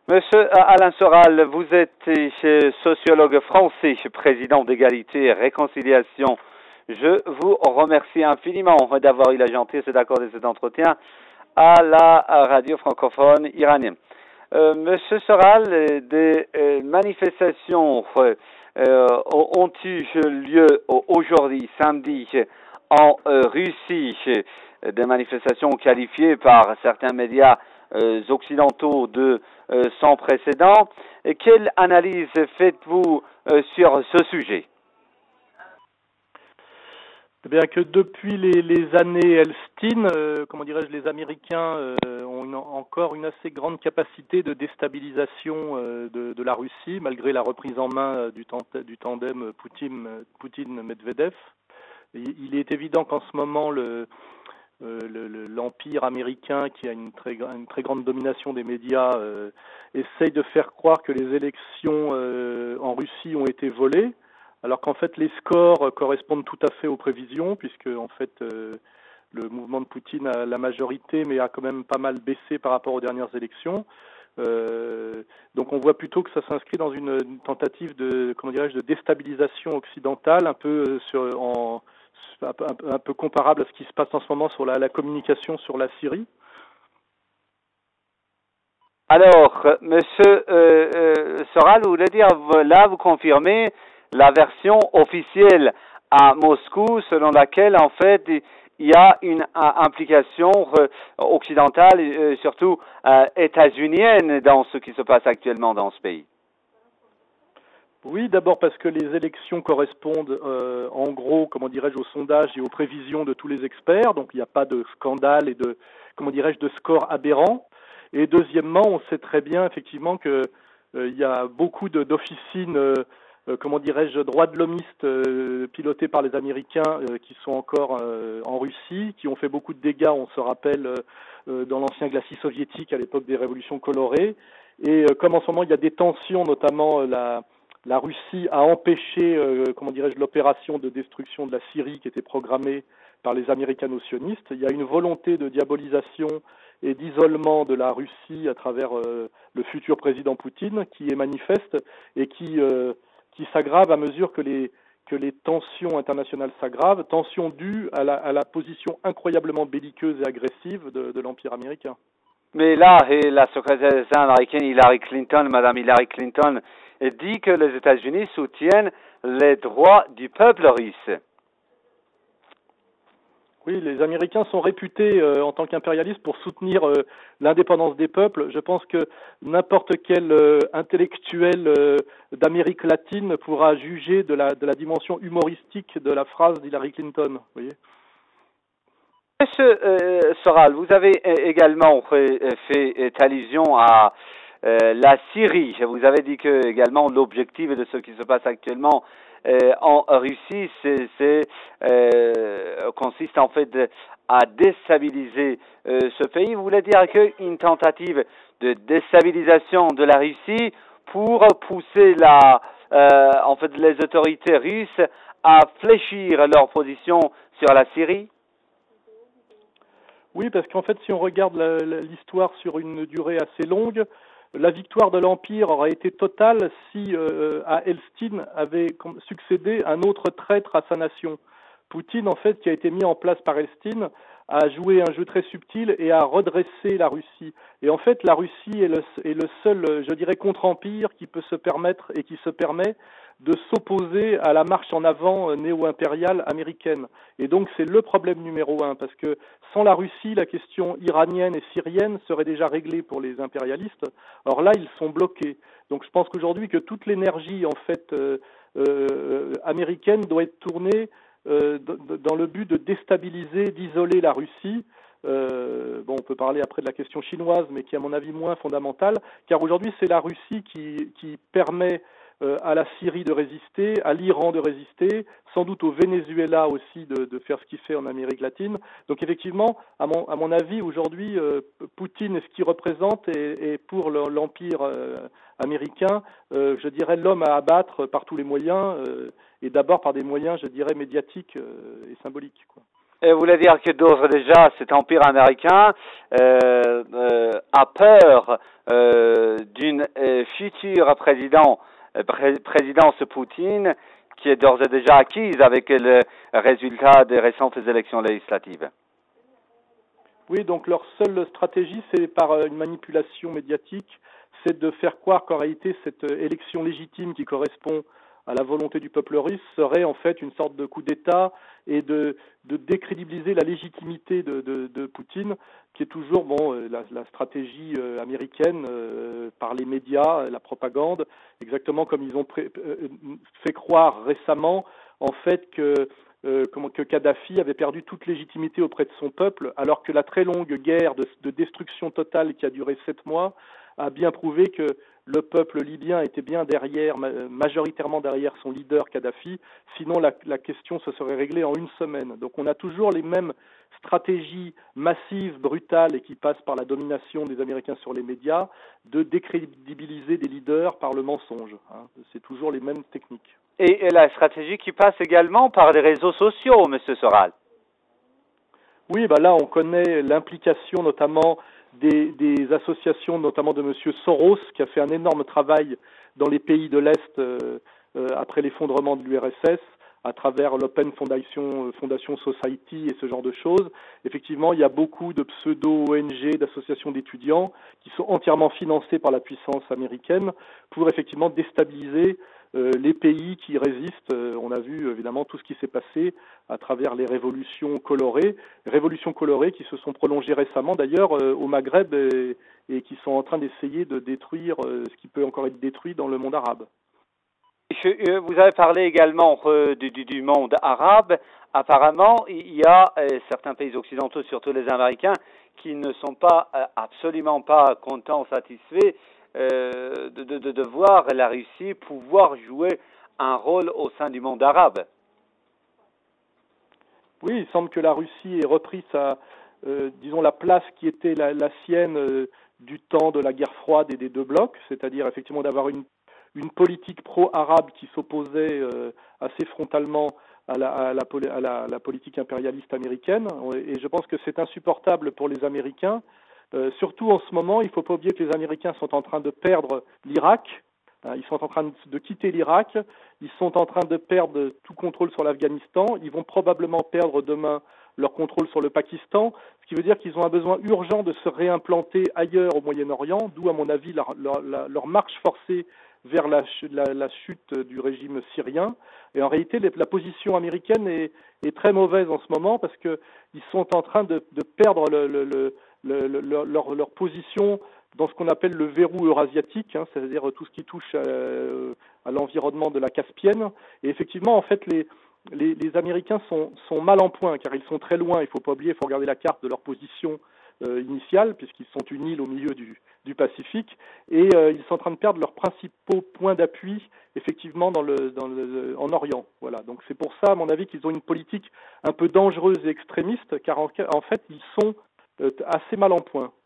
Monsieur Alain Soral, vous êtes sociologue français, président d'Égalité et Réconciliation. Je vous remercie infiniment d'avoir eu la gentillesse d'accorder cet entretien à la radio francophone iranienne. Monsieur Soral, des manifestations ont eu lieu aujourd'hui, samedi, en Russie, des manifestations qualifiées par certains médias occidentaux de sans précédent. Et quelle analyse faites-vous sur ce sujet? Eh bien que depuis les années Elstine, les Américains ont encore une assez grande capacité de déstabilisation de la Russie, malgré la reprise en main du tandem Poutine-Medvedev. Il est évident qu'en ce moment, l'empire américain, qui a une très grande domination des médias, essaye de faire croire que les élections en Russie ont été volées, alors qu'en fait les scores correspondent tout à fait aux prévisions, puisque en fait le mouvement de Poutine a la majorité, mais a quand même pas mal baissé par rapport aux dernières élections. Donc on voit plutôt que ça s'inscrit dans une tentative de déstabilisation occidentale, un peu un peu comparable à ce qui se passe en ce moment sur la communication sur la Syrie. Alors, monsieur Soral, vous voulez dire, là, vous confirmez la version officielle à Moscou, selon laquelle, en fait, il y a une implication occidentale, et surtout états-unienne, dans ce qui se passe actuellement dans ce pays. Oui, d'abord parce que les élections correspondent en gros, aux sondages et aux prévisions de tous les experts, donc il n'y a pas de scandale et de, de scores aberrants. Et deuxièmement, on sait très bien effectivement que il y a beaucoup d'officines, droits de l'homiste pilotées par les Américains qui sont encore en Russie, qui ont fait beaucoup de dégâts, on se rappelle, dans l'ancien glacis soviétique à l'époque des révolutions colorées. Et comme en ce moment il y a des tensions, notamment la Russie a empêché, l'opération de destruction de la Syrie qui était programmée par les américano-sionistes. Il y a une volonté de diabolisation et d'isolement de la Russie à travers le futur président Poutine qui est manifeste et qui s'aggrave à mesure que les tensions internationales s'aggravent, tensions dues à la position incroyablement belliqueuse et agressive de l'Empire américain. Mais là, la secrétaire d'État américaine Hillary Clinton, Madame Hillary Clinton, dit que les États-Unis soutiennent les droits du peuple russe. Oui, les Américains sont réputés en tant qu'impérialistes pour soutenir l'indépendance des peuples. Je pense que n'importe quel intellectuel d'Amérique latine pourra juger de la dimension humoristique de la phrase d'Hillary Clinton. Vous voyez. Monsieur Soral, vous avez également fait allusion à la Syrie. Vous avez dit que également l'objectif de ce qui se passe actuellement en Russie, consiste en fait à déstabiliser ce pays. Vous voulez dire qu'une tentative de déstabilisation de la Russie pour pousser les autorités russes à fléchir leur position sur la Syrie? Oui, parce qu'en fait, si on regarde l'histoire sur une durée assez longue, la victoire de l'Empire aurait été totale si à Elstine avait succédé un autre traître à sa nation. Poutine, en fait, qui a été mis en place par Elstine, a joué un jeu très subtil et a redressé la Russie. Et en fait, la Russie est le seul, je dirais, contre-empire qui peut se permettre et qui se permet de s'opposer à la marche en avant néo-impériale américaine. Et donc c'est le problème numéro un, parce que sans la Russie, la question iranienne et syrienne serait déjà réglée pour les impérialistes. Or là, ils sont bloqués. Donc je pense qu'aujourd'hui, que toute l'énergie en fait américaine doit être tournée dans le but de déstabiliser, d'isoler la Russie. On peut parler après de la question chinoise, mais qui est à mon avis moins fondamentale, car aujourd'hui c'est la Russie qui permet à la Syrie de résister, à l'Iran de résister, sans doute au Venezuela aussi de faire ce qu'il fait en Amérique latine. Donc effectivement, à mon avis, aujourd'hui, Poutine et ce qu'il représente est pour l'Empire américain, je dirais, l'homme à abattre par tous les moyens, et d'abord par des moyens, je dirais, médiatiques et symboliques, quoi. Et vous voulez dire que d'ores et déjà, cet empire américain a peur d'une futur présidence Poutine qui est d'ores et déjà acquise avec le résultat des récentes élections législatives. Oui, donc leur seule stratégie, c'est par une manipulation médiatique, c'est de faire croire qu'en réalité, cette élection légitime qui correspond à la volonté du peuple russe serait en fait une sorte de coup d'État et de décrédibiliser la légitimité de Poutine, qui est toujours la stratégie américaine par les médias, la propagande, exactement comme ils ont fait croire récemment en fait que Kadhafi avait perdu toute légitimité auprès de son peuple, alors que la très longue guerre de destruction totale qui a duré 7 mois a bien prouvé que le peuple libyen était bien derrière, majoritairement derrière son leader Kadhafi, sinon la question se serait réglée en une semaine. Donc on a toujours les mêmes stratégies massives, brutales et qui passent par la domination des Américains sur les médias, de décrédibiliser des leaders par le mensonge. C'est toujours les mêmes techniques. Et la stratégie qui passe également par les réseaux sociaux, M. Soral. Oui, là on connaît l'implication notamment des associations, notamment de M. Soros, qui a fait un énorme travail dans les pays de l'Est après l'effondrement de l'URSS, à travers l'Open Foundation Society et ce genre de choses. Effectivement, il y a beaucoup de pseudo-ONG, d'associations d'étudiants qui sont entièrement financées par la puissance américaine pour effectivement déstabiliser les pays qui résistent. On a vu évidemment tout ce qui s'est passé à travers les révolutions colorées qui se sont prolongées récemment d'ailleurs au Maghreb et qui sont en train d'essayer de détruire ce qui peut encore être détruit dans le monde arabe. Vous avez parlé également du monde arabe. Apparemment, il y a certains pays occidentaux, surtout les Américains, qui ne sont pas absolument pas contents, satisfaits de voir la Russie pouvoir jouer un rôle au sein du monde arabe. Oui, il semble que la Russie ait repris la place qui était la sienne du temps de la guerre froide et des deux blocs, c'est-à-dire effectivement d'avoir une politique pro-arabe qui s'opposait assez frontalement à la politique impérialiste américaine. Et je pense que c'est insupportable pour les Américains. Surtout en ce moment, il ne faut pas oublier que les Américains sont en train de perdre l'Irak. Ils sont en train de quitter l'Irak. Ils sont en train de perdre tout contrôle sur l'Afghanistan. Ils vont probablement perdre demain leur contrôle sur le Pakistan, ce qui veut dire qu'ils ont un besoin urgent de se réimplanter ailleurs au Moyen-Orient, d'où à mon avis leur marche forcée vers la chute du régime syrien. Et en réalité, la position américaine est très mauvaise en ce moment parce qu'ils sont en train de perdre leur position dans ce qu'on appelle le verrou eurasiatique, c'est-à-dire tout ce qui touche à l'environnement de la Caspienne. Et effectivement, en fait, les Américains sont mal en point car ils sont très loin. Il ne faut pas oublier, il faut regarder la carte de leur position initiale puisqu'ils sont une île au milieu du Pacifique et ils sont en train de perdre leurs principaux points d'appui effectivement en Orient. Voilà. Donc c'est pour ça, à mon avis, qu'ils ont une politique un peu dangereuse et extrémiste car en fait ils sont assez mal en point.